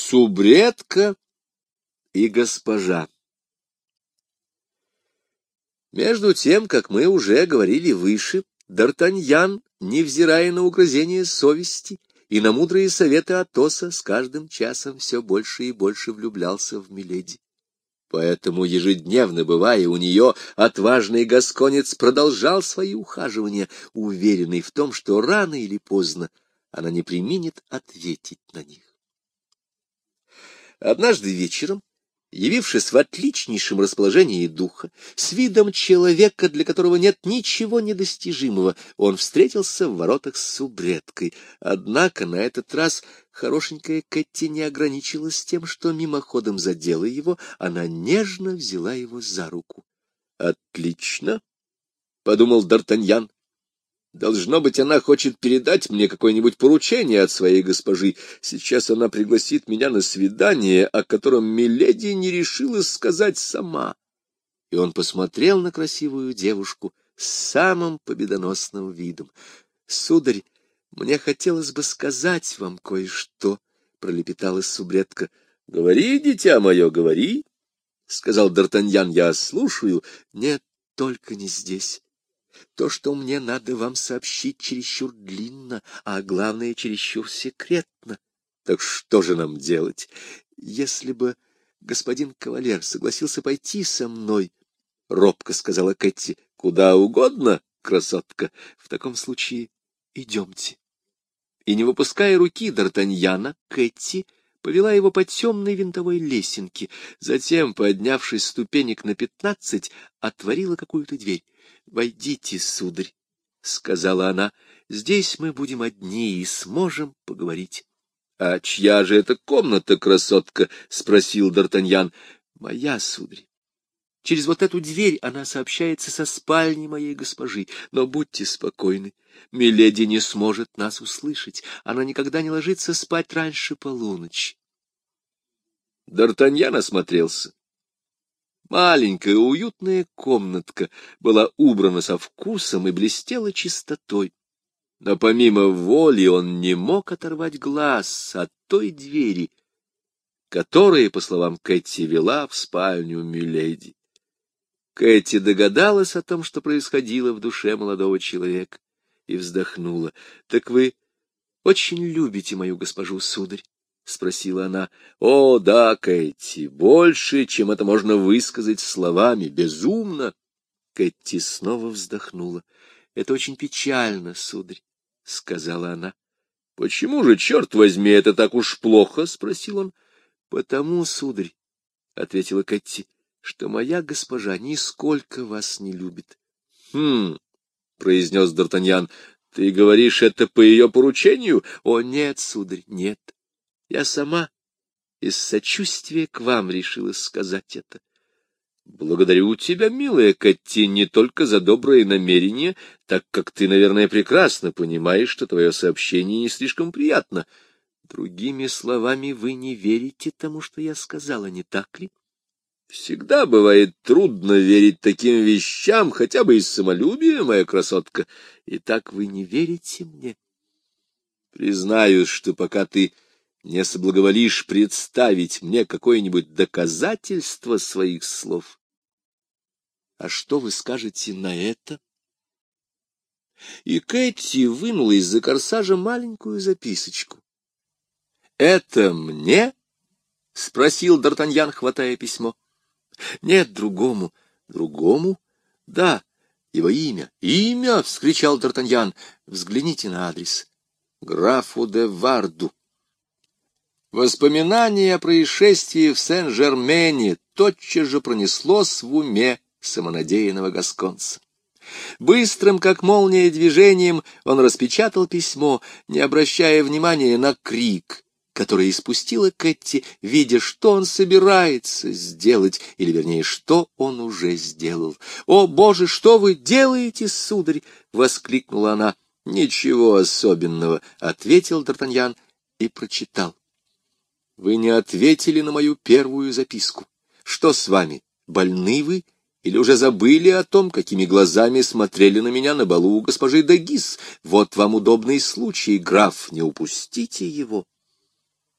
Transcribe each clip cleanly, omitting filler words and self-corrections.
Субредка и госпожа. Между тем, как мы уже говорили выше, Д'Артаньян, невзирая на угрызения совести и на мудрые советы Атоса, с каждым часом все больше и больше влюблялся в миледи. Поэтому, ежедневно бывая у нее, отважный гасконец продолжал свои ухаживания, уверенный в том, что рано или поздно она не преминет ответить на них. Однажды вечером, явившись в отличнейшем расположении духа, с видом человека, для которого нет ничего недостижимого, он встретился в воротах с субредкой. Однако на этот раз хорошенькая Кэти не ограничилась тем, что мимоходом задела его, она нежно взяла его за руку. «Отлично!» — подумал Д'Артаньян. «Должно быть, она хочет передать мне какое-нибудь поручение от своей госпожи. Сейчас она пригласит меня на свидание, о котором миледи не решилась сказать сама». И он посмотрел на красивую девушку с самым победоносным видом. «Сударь, мне хотелось бы сказать вам кое-что», — пролепетала субредка. «Говори, дитя мое, говори», — сказал Д'Артаньян, — «я слушаю». «Нет, только не здесь. То, что мне надо вам сообщить, чересчур длинно, а главное, чересчур секретно». «Так что же нам делать?» «Если бы господин кавалер согласился пойти со мной», — робко сказала Кэти. «Куда угодно, красотка. В таком случае идемте». И, не выпуская руки Д'Артаньяна, Кэти повела его по темной винтовой лесенке, затем, поднявшись ступенек на 15, отворила какую-то дверь. «Войдите, сударь», — сказала она, — «здесь мы будем одни и сможем поговорить». «А чья же это комната, красотка?» — спросил Д'Артаньян. «Моя, сударь. Через вот эту дверь она сообщается со спальней моей госпожи, но будьте спокойны, миледи не сможет нас услышать, она никогда не ложится спать раньше полуночи». Д'Артаньян осмотрелся. Маленькая уютная комнатка была убрана со вкусом и блестела чистотой. Но помимо воли он не мог оторвать глаз от той двери, которая, по словам Кэти, вела в спальню миледи. Кэти догадалась о том, что происходило в душе молодого человека, и вздохнула. — Так вы очень любите мою госпожу, сударь? — спросила она. — О, да, Кэти, больше, чем это можно высказать словами, безумно. Кэти снова вздохнула. — Это очень печально, сударь, — сказала она. — Почему же, черт возьми, это так уж плохо? — спросил он. — Потому, сударь, — ответила Кэти, — что моя госпожа нисколько вас не любит. — произнес Д'Артаньян, — ты говоришь это по ее поручению? — О, нет, сударь, нет. Я сама из сочувствия к вам решила сказать это. — Благодарю тебя, милая Кэти, не только за добрые намерения, так как ты, наверное, прекрасно понимаешь, что твое сообщение не слишком приятно. Другими словами, вы не верите тому, что я сказала, не так ли? Всегда бывает трудно верить таким вещам, хотя бы из самолюбия, моя красотка. Итак, вы не верите мне? Признаюсь, что пока ты не соблаговолишь представить мне какое-нибудь доказательство своих слов. А что вы скажете на это? И Кэти вынула из-за корсажа маленькую записочку. — Это мне? — спросил Д'Артаньян, хватая письмо. — Нет, другому. — Другому? — Да, его имя. — Имя! — вскричал Д'Артаньян. — Взгляните на адрес. — Графу де Варду. Воспоминание о происшествии в Сен-Жермене тотчас же пронеслось в уме самонадеянного гасконца. Быстрым, как молния, движением он распечатал письмо, не обращая внимания на крик, который испустила Кэти, видя, что он собирается сделать, или, вернее, что он уже сделал. — О, Боже, что вы делаете, сударь? — воскликнула она. — Ничего особенного, — ответил Д'Артаньян и прочитал. — Вы не ответили на мою первую записку. Что с вами? Больны вы? Или уже забыли о том, какими глазами смотрели на меня на балу у госпожи де Гис? Вот вам удобный случай, граф, не упустите его.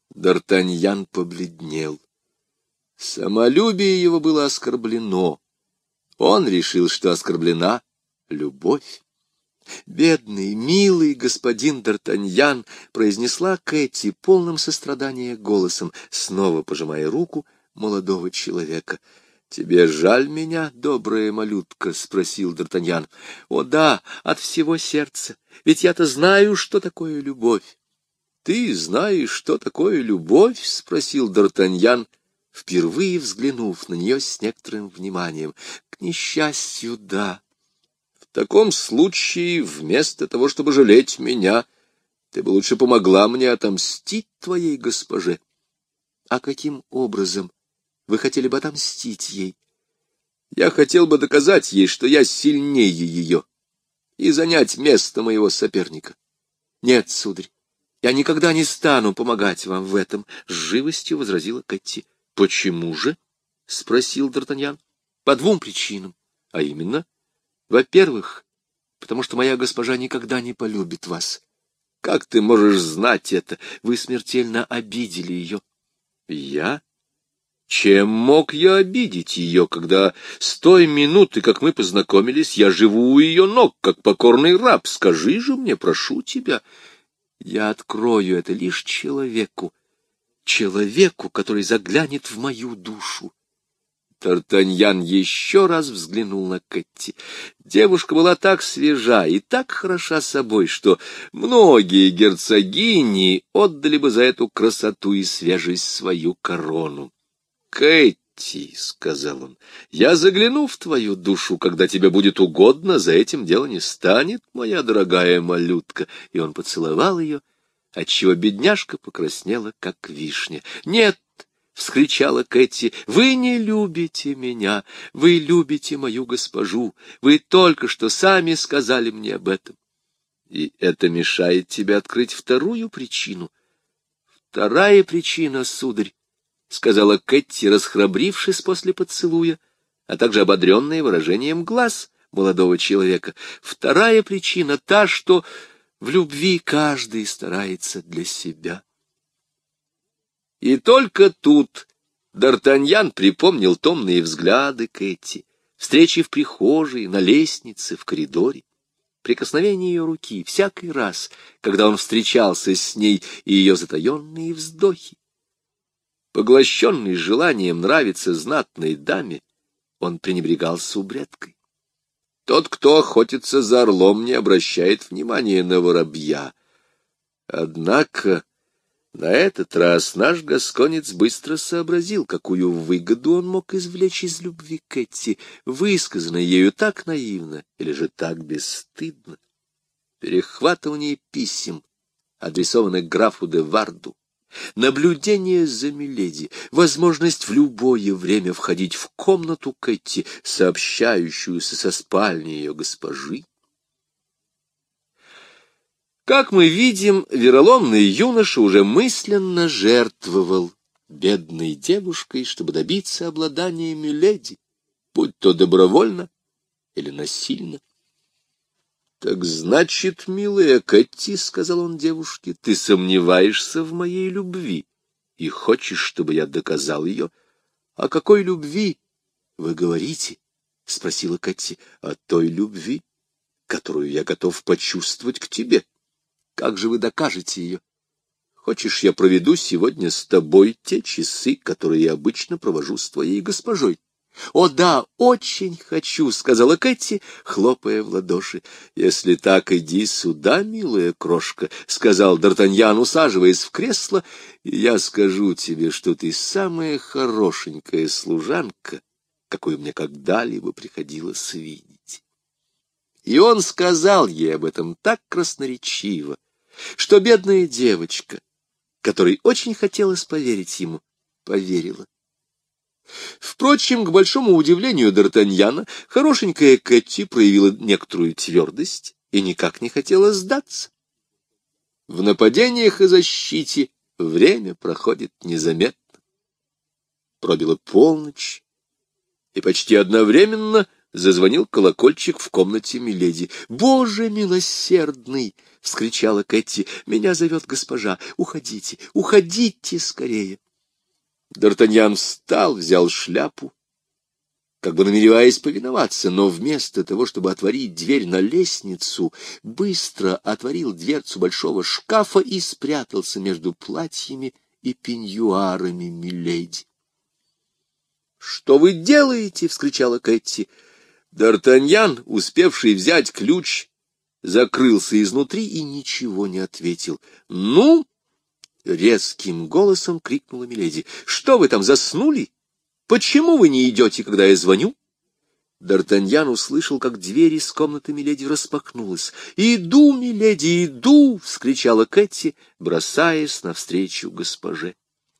Д'Артаньян побледнел. Самолюбие его было оскорблено. Он решил, что оскорблена любовь. «Бедный, милый господин Д'Артаньян», — произнесла Кэти полным сострадания голосом, снова пожимая руку молодого человека. «Тебе жаль меня, добрая малютка?» — спросил Д'Артаньян. «О да, от всего сердца, ведь я-то знаю, что такое любовь». «Ты знаешь, что такое любовь?» — спросил Д'Артаньян, впервые взглянув на нее с некоторым вниманием. «К несчастью, да». «В таком случае, вместо того, чтобы жалеть меня, ты бы лучше помогла мне отомстить твоей госпоже». «А каким образом вы хотели бы отомстить ей?» «Я хотел бы доказать ей, что я сильнее ее, и занять место моего соперника». «Нет, сударь, я никогда не стану помогать вам в этом», — с живостью возразила Кэти. «Почему же?» — спросил Д'Артаньян. «По двум причинам. А именно, во-первых, потому что моя госпожа никогда не полюбит вас». «Как ты можешь знать это? Вы смертельно обидели ее». «Я? Чем мог я обидеть ее, когда с той минуты, как мы познакомились, я живу у ее ног, как покорный раб? Скажи же мне, прошу тебя». «Я открою это лишь человеку, который заглянет в мою душу». Д'Артаньян еще раз взглянул на Кэти. Девушка была так свежа и так хороша собой, что многие герцогини отдали бы за эту красоту и свежесть свою корону. «Кэти», — сказал он, — «я загляну в твою душу, когда тебе будет угодно, за этим дело не станет, моя дорогая малютка». И он поцеловал ее, отчего бедняжка покраснела, как вишня. «Нет», — вскричала Кэти, — «вы не любите меня, вы любите мою госпожу, вы только что сами сказали мне об этом». «И это мешает тебе открыть вторую причину?» «Вторая причина, сударь», — сказала Кэти, расхрабрившись после поцелуя, а также ободренная выражением глаз молодого человека. «Вторая причина та, что в любви каждый старается для себя». И только тут Д'Артаньян припомнил томные взгляды Кэти, встречи в прихожей, на лестнице, в коридоре, прикосновение ее руки всякий раз, когда он встречался с ней, и ее затаенные вздохи. Поглощенный желанием нравиться знатной даме, он пренебрегал субредкой. Тот, кто охотится за орлом, не обращает внимания на воробья. Однако на этот раз наш гасконец быстро сообразил, какую выгоду он мог извлечь из любви Кэти, высказанной ею так наивно или же так бесстыдно. Перехватывание писем, адресованных графу де Варду, наблюдение за миледи, возможность в любое время входить в комнату Кэти, сообщающуюся со спальни ее госпожи. Как мы видим, вероломный юноша уже мысленно жертвовал бедной девушкой, чтобы добиться обладания миледи, будь то добровольно или насильно. «Так значит, милая Кэти, — сказал он девушке, — ты сомневаешься в моей любви и хочешь, чтобы я доказал ее?» «О какой любви вы говорите?» — спросила Кэти. «О той любви, которую я готов почувствовать к тебе. Как же вы докажете ее? Хочешь, я проведу сегодня с тобой те часы, которые я обычно провожу с твоей госпожой?» «О да, очень хочу», — сказала Кэти, хлопая в ладоши. «Если так, иди сюда, милая крошка», — сказал Д'Артаньян, усаживаясь в кресло, — «и я скажу тебе, что ты самая хорошенькая служанка, какую мне когда-либо приходилось видеть». И он сказал ей об этом так красноречиво, что бедная девочка, которой очень хотелось поверить ему, поверила. Впрочем, к большому удивлению Д'Артаньяна, хорошенькая Кэти проявила некоторую твердость и никак не хотела сдаться. В нападениях и защите время проходит незаметно. Пробила полночь, и почти одновременно зазвонил колокольчик в комнате миледи. «Боже милосердный!» — вскричала Кэти. «Меня зовет госпожа. Уходите, уходите скорее!» Д'Артаньян встал, взял шляпу, как бы намереваясь повиноваться, но вместо того, чтобы отворить дверь на лестницу, быстро отворил дверцу большого шкафа и спрятался между платьями и пеньюарами миледи. «Что вы делаете?» — вскричала Кэти. Д'Артаньян, успевший взять ключ, закрылся изнутри и ничего не ответил. «Ну!» — резким голосом крикнула миледи. «Что вы там, заснули? Почему вы не идете, когда я звоню?» Д'Артаньян услышал, как дверь из комнаты миледи распахнулась. «Иду, миледи, иду!» — вскричала Кэти, бросаясь навстречу госпоже.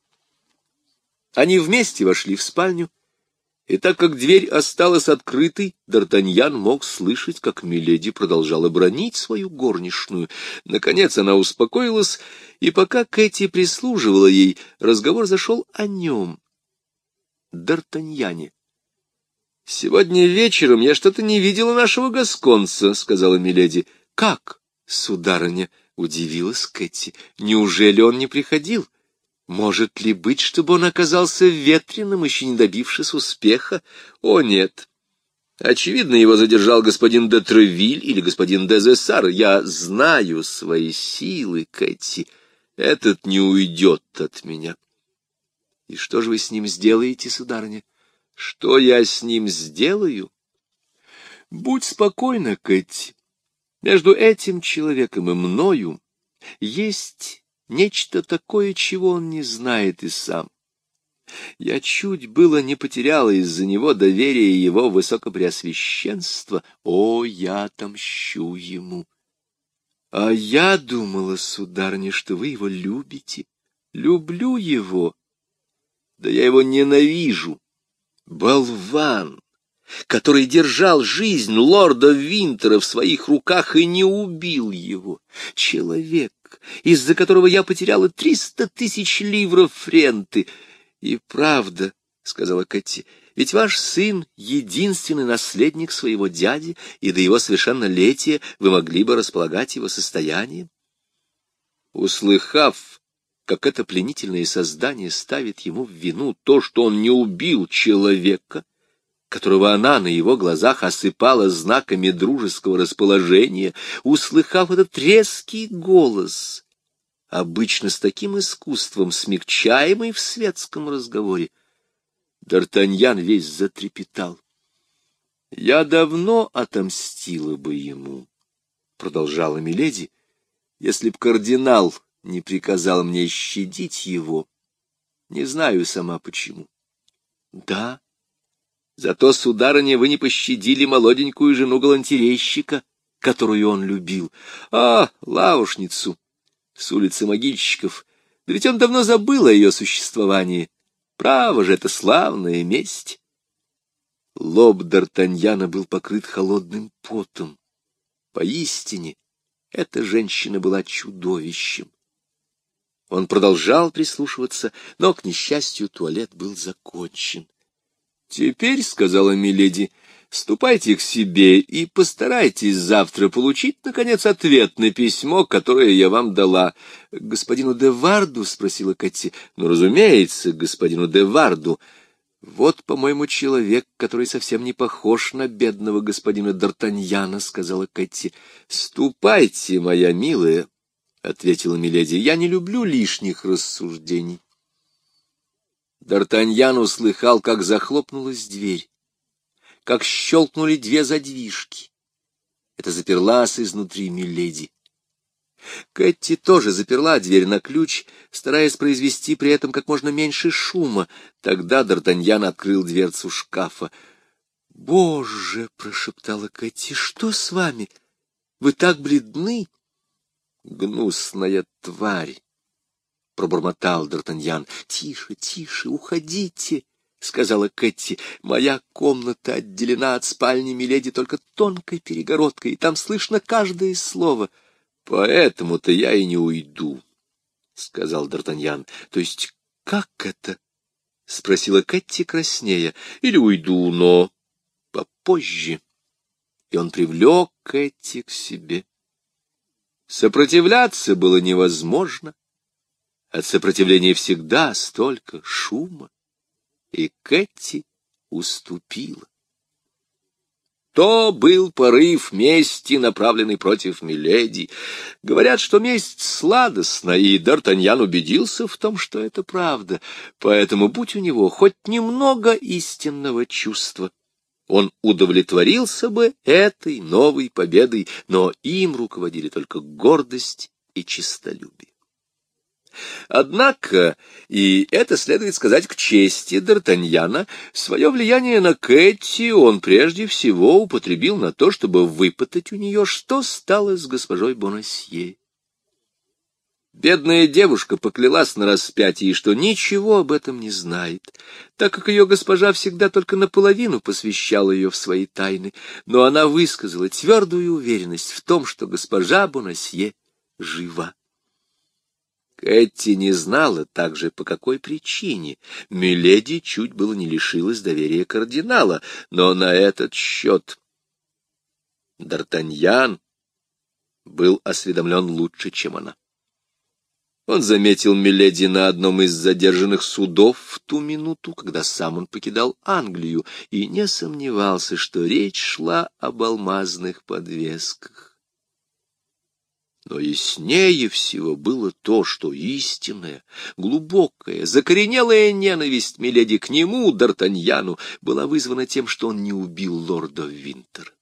Они вместе вошли в спальню, и так как дверь осталась открытой, Д'Артаньян мог слышать, как миледи продолжала бранить свою горничную. Наконец она успокоилась, и пока Кэти прислуживала ей, разговор зашел о нем, Д'Артаньяне. «Сегодня вечером я что-то не видела нашего гасконца», — сказала миледи. «Как, сударыня?» — удивилась Кэти. «Неужели он не приходил? Может ли быть, чтобы он оказался ветреным, еще не добившись успеха? О, нет. Очевидно, его задержал господин де Тревиль или господин де Зессар. Я знаю свои силы, Кэти. Этот не уйдет от меня». «И что же вы с ним сделаете, сударыня?» «Что я с ним сделаю?» «Будь спокойна, Кэти. Между этим человеком и мною есть нечто такое, чего он не знает и сам. Я чуть было не потеряла из-за него доверие его высокопреосвященства. О, я отомщу ему! А я думала, сударыня, что вы его любите. Люблю его. Да я его ненавижу. Болван, который держал жизнь лорда Винтера в своих руках и не убил его. Человек, из-за которого я потеряла 300 000 ливров ренты. И правда, — сказала Кэти, — ведь ваш сын — единственный наследник своего дяди, и до его совершеннолетия вы могли бы располагать его состоянием. Услыхав, как это пленительное создание ставит ему в вину то, что он не убил человека, которого она на его глазах осыпала знаками дружеского расположения, услыхав этот резкий голос, обычно с таким искусством смягчаемый в светском разговоре, Д'Артаньян весь затрепетал. «Я давно отомстила бы ему», — продолжала миледи, — «если б кардинал не приказал мне щадить его. Не знаю сама почему». «Да, зато, сударыня, вы не пощадили молоденькую жену галантерейщика, которую он любил. А, лавушницу с улицы Могильщиков. Да ведь он давно забыл о ее существовании. Право же, это славная месть». Лоб Д'Артаньяна был покрыт холодным потом. Поистине, эта женщина была чудовищем. Он продолжал прислушиваться, но, к несчастью, туалет был закончен. «Теперь, — сказала миледи, — ступайте к себе и постарайтесь завтра получить, наконец, ответ на письмо, которое я вам дала. — Господину де Варду? — спросила Кэти. — Ну, разумеется, господину де Варду. Вот, по-моему, человек, который совсем не похож на бедного господина Д'Артаньяна, — сказала Кэти. — Ступайте, моя милая, — ответила миледи, — я не люблю лишних рассуждений. Д'Артаньян услыхал, как захлопнулась дверь, как щелкнули две задвижки. Это заперлась изнутри миледи. Кэти тоже заперла дверь на ключ, стараясь произвести при этом как можно меньше шума. Тогда Д'Артаньян открыл дверцу шкафа. «Боже!» — прошептала Кэти. «Что с вами? Вы так бледны!» «Гнусная тварь!» — пробормотал Д'Артаньян. «Тише, тише, уходите!» — сказала Кэти. «Моя комната отделена от спальни миледи только тонкой перегородкой, и там слышно каждое слово». «Поэтому-то я и не уйду», — сказал Д'Артаньян. «То есть как это?» — спросила Кэти краснея. «Или уйду, но попозже, и он привлек Кэти к себе. Сопротивляться было невозможно. От сопротивления всегда столько шума, и Кэти уступила. То был порыв мести, направленный против миледи. Говорят, что месть сладостна, и Д'Артаньян убедился в том, что это правда. Поэтому, будь у него хоть немного истинного чувства, он удовлетворился бы этой новой победой, но им руководили только гордость и честолюбие. Однако, и это следует сказать к чести Д'Артаньяна, свое влияние на Кэти он прежде всего употребил на то, чтобы выпытать у нее, что стало с госпожой Бонасье. Бедная девушка поклялась на распятии, что ничего об этом не знает, так как ее госпожа всегда только наполовину посвящала ее в свои тайны, но она высказала твердую уверенность в том, что госпожа Бонасье жива. Кэти не знала также, по какой причине миледи чуть было не лишилась доверия кардинала, но на этот счет Д'Артаньян был осведомлен лучше, чем она. Он заметил миледи на одном из задержанных судов в ту минуту, когда сам он покидал Англию, и не сомневался, что речь шла об алмазных подвесках. Но яснее всего было то, что истинная, глубокая, закоренелая ненависть миледи к нему, Д'Артаньяну, была вызвана тем, что он не убил лорда Винтера.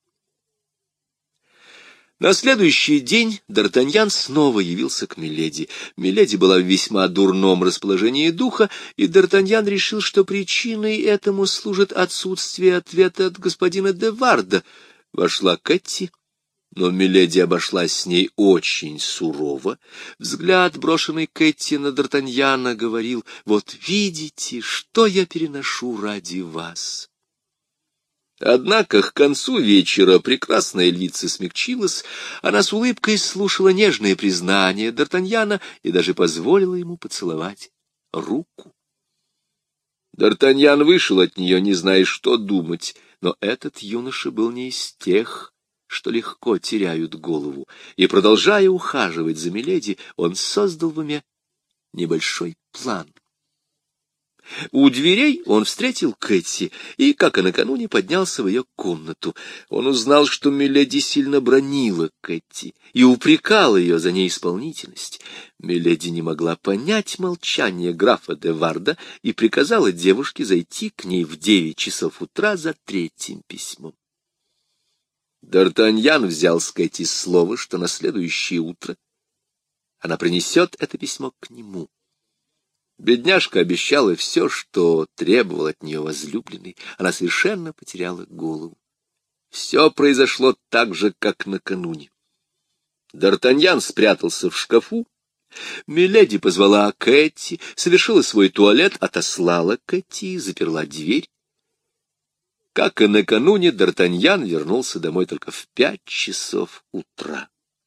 На следующий день Д'Артаньян снова явился к миледи. Миледи была в весьма дурном расположении духа, и Д'Артаньян решил, что причиной этому служит отсутствие ответа от господина де Варда. Вошла Кэти, но миледи обошлась с ней очень сурово. Взгляд, брошенный Кэти на Д'Артаньяна, говорил: «Вот видите, что я переношу ради вас». Однако к концу вечера прекрасная львица смягчилась, она с улыбкой слушала нежные признания Д'Артаньяна и даже позволила ему поцеловать руку. Д'Артаньян вышел от нее, не зная, что думать, но этот юноша был не из тех, что легко теряют голову, и, продолжая ухаживать за миледи, он создал в уме небольшой план. У дверей он встретил Кэти и, как и накануне, поднялся в ее комнату. Он узнал, что миледи сильно бранила Кэти и упрекала ее за неисполнительность. Миледи не могла понять молчание графа де Варда и приказала девушке зайти к ней в 9 часов утра за 3-м письмом. Д'Артаньян взял с Кэти слово, что на следующее утро она принесет это письмо к нему. Бедняжка обещала все, что требовал от нее возлюбленный. Она совершенно потеряла голову. Все произошло так же, как накануне. Д'Артаньян спрятался в шкафу. Миледи позвала Кэти, совершила свой туалет, отослала Кэти, заперла дверь. Как и накануне, Д'Артаньян вернулся домой только в 5 часов утра.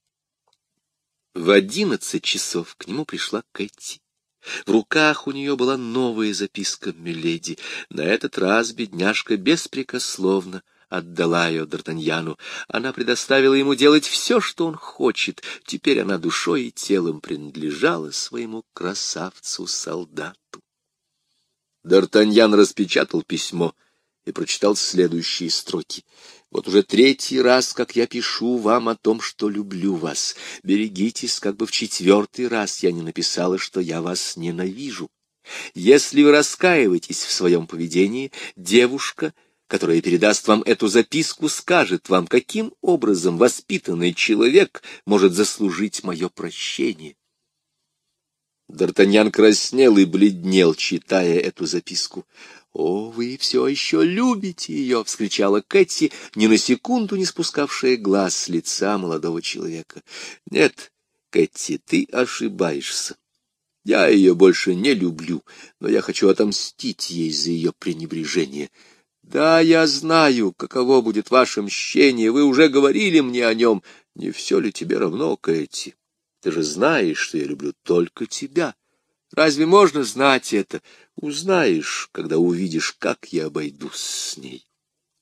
В 11 часов к нему пришла Кэти. В руках у нее была новая записка миледи. На этот раз бедняжка беспрекословно отдала ее Д'Артаньяну. Она предоставила ему делать все, что он хочет. Теперь она душой и телом принадлежала своему красавцу-солдату. Д'Артаньян распечатал письмо и прочитал следующие строки. «Вот уже 3-й раз, как я пишу вам о том, что люблю вас. Берегитесь, как бы в 4-й раз я не написала, что я вас ненавижу. Если вы раскаиваетесь в своем поведении, девушка, которая передаст вам эту записку, скажет вам, каким образом воспитанный человек может заслужить мое прощение». Д'Артаньян краснел и бледнел, читая эту записку. «О, вы все еще любите ее!» — вскричала Кэти, ни на секунду не спускавшая глаз с лица молодого человека. «Нет, Кэти, ты ошибаешься. Я ее больше не люблю, но я хочу отомстить ей за ее пренебрежение. Да, я знаю, каково будет ваше мщение, вы уже говорили мне о нем. Не все ли тебе равно, Кэти? Ты же знаешь, что я люблю только тебя. Разве можно знать это? Узнаешь, когда увидишь, как я обойдусь с ней».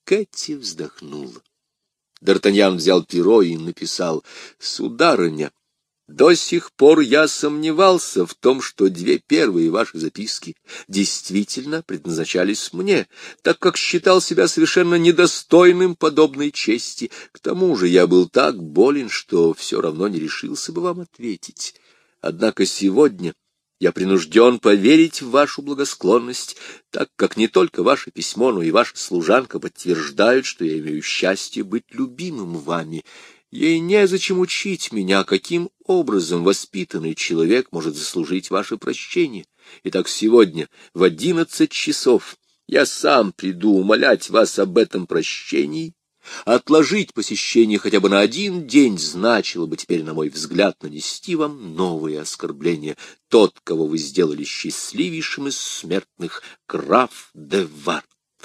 Кэти вздохнула. Д'Артаньян взял перо и написал: «Сударыня, до сих пор я сомневался в том, что 2 первые ваши записки действительно предназначались мне, так как считал себя совершенно недостойным подобной чести. К тому же я был так болен, что все равно не решился бы вам ответить. Однако сегодня я принужден поверить в вашу благосклонность, так как не только ваше письмо, но и ваша служанка подтверждают, что я имею счастье быть любимым вами. Ей незачем учить меня, каким образом воспитанный человек может заслужить ваше прощение. Итак, сегодня в 11 часов я сам приду умолять вас об этом прощении. Отложить посещение хотя бы на 1 день значило бы теперь, на мой взгляд, нанести вам новые оскорбления. Тот, кого вы сделали счастливейшим из смертных, граф де Вард».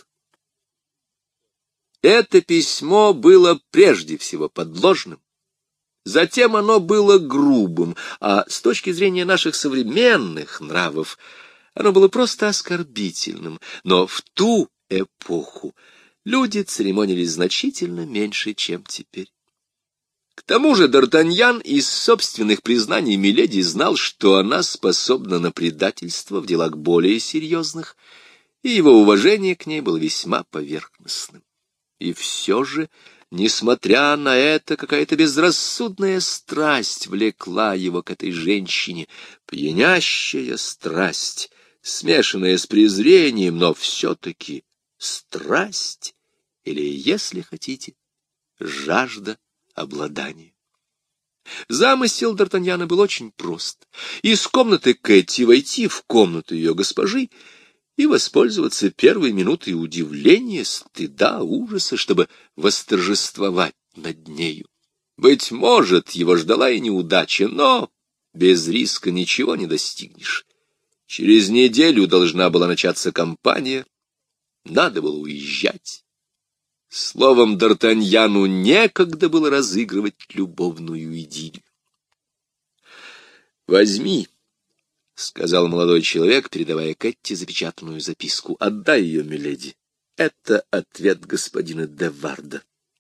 Это письмо было прежде всего подложным, затем оно было грубым, а с точки зрения наших современных нравов оно было просто оскорбительным. Но в ту эпоху люди церемонились значительно меньше, чем теперь. К тому же Д'Артаньян из собственных признаний миледи знал, что она способна на предательство в делах более серьезных, и его уважение к ней было весьма поверхностным. И все же, несмотря на это, какая-то безрассудная страсть влекла его к этой женщине, пьянящая страсть, смешанная с презрением, но все-таки страсть, или, если хотите, жажда обладания. Замысел Д'Артаньяна был очень прост. Из комнаты Кэти войти в комнату ее госпожи и воспользоваться первой минутой удивления, стыда, ужаса, чтобы восторжествовать над нею. Быть может, его ждала и неудача, но без риска ничего не достигнешь. Через неделю должна была начаться кампания, надо было уезжать. Словом, Д'Артаньяну некогда было разыгрывать любовную идиллию. «Возьми», — сказал молодой человек, передавая Кэтти запечатанную записку. — Отдай ее, миледи. Это ответ господина де Варда.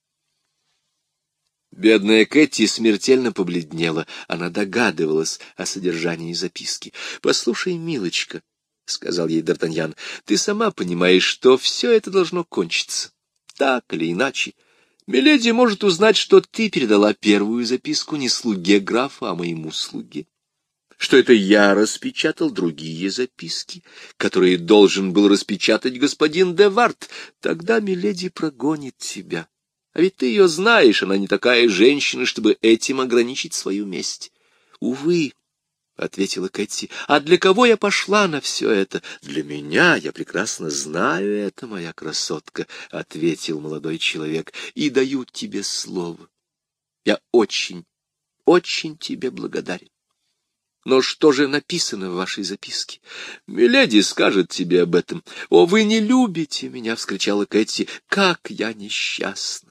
Бедная Кэтти смертельно побледнела. Она догадывалась о содержании записки. — Послушай, милочка, — сказал ей Д'Артаньян, — ты сама понимаешь, что все это должно кончиться. Так или иначе, миледи может узнать, что ты передала первую записку не слуге графа, а моему слуге. Что это я распечатал другие записки, которые должен был распечатать господин де Вард. Тогда миледи прогонит тебя. А ведь ты ее знаешь, она не такая женщина, чтобы этим ограничить свою месть. — Увы, — ответила Кэти, — а для кого я пошла на все это? — Для меня, я прекрасно знаю это, моя красотка, — ответил молодой человек, — и даю тебе слово. Я очень, очень тебе благодарен. Но что же написано в вашей записке? Миледи скажет тебе об этом. — О, вы не любите меня! — вскричала Кэти. — Как я несчастна!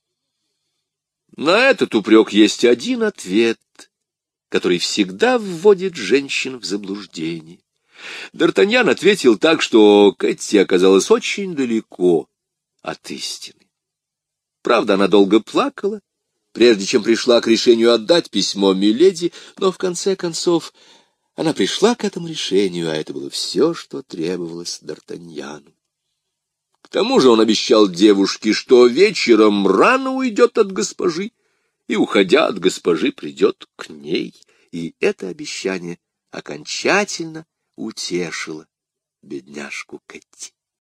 На этот упрек есть один ответ, который всегда вводит женщин в заблуждение. Д'Артаньян ответил так, что Кэти оказалась очень далеко от истины. Правда, она долго плакала, прежде чем пришла к решению отдать письмо миледи, но в конце концов она пришла к этому решению, а это было все, что требовалось Д'Артаньяну. К тому же он обещал девушке, что вечером рано уйдет от госпожи, и, уходя от госпожи, придет к ней, и это обещание окончательно утешило бедняжку Кэти.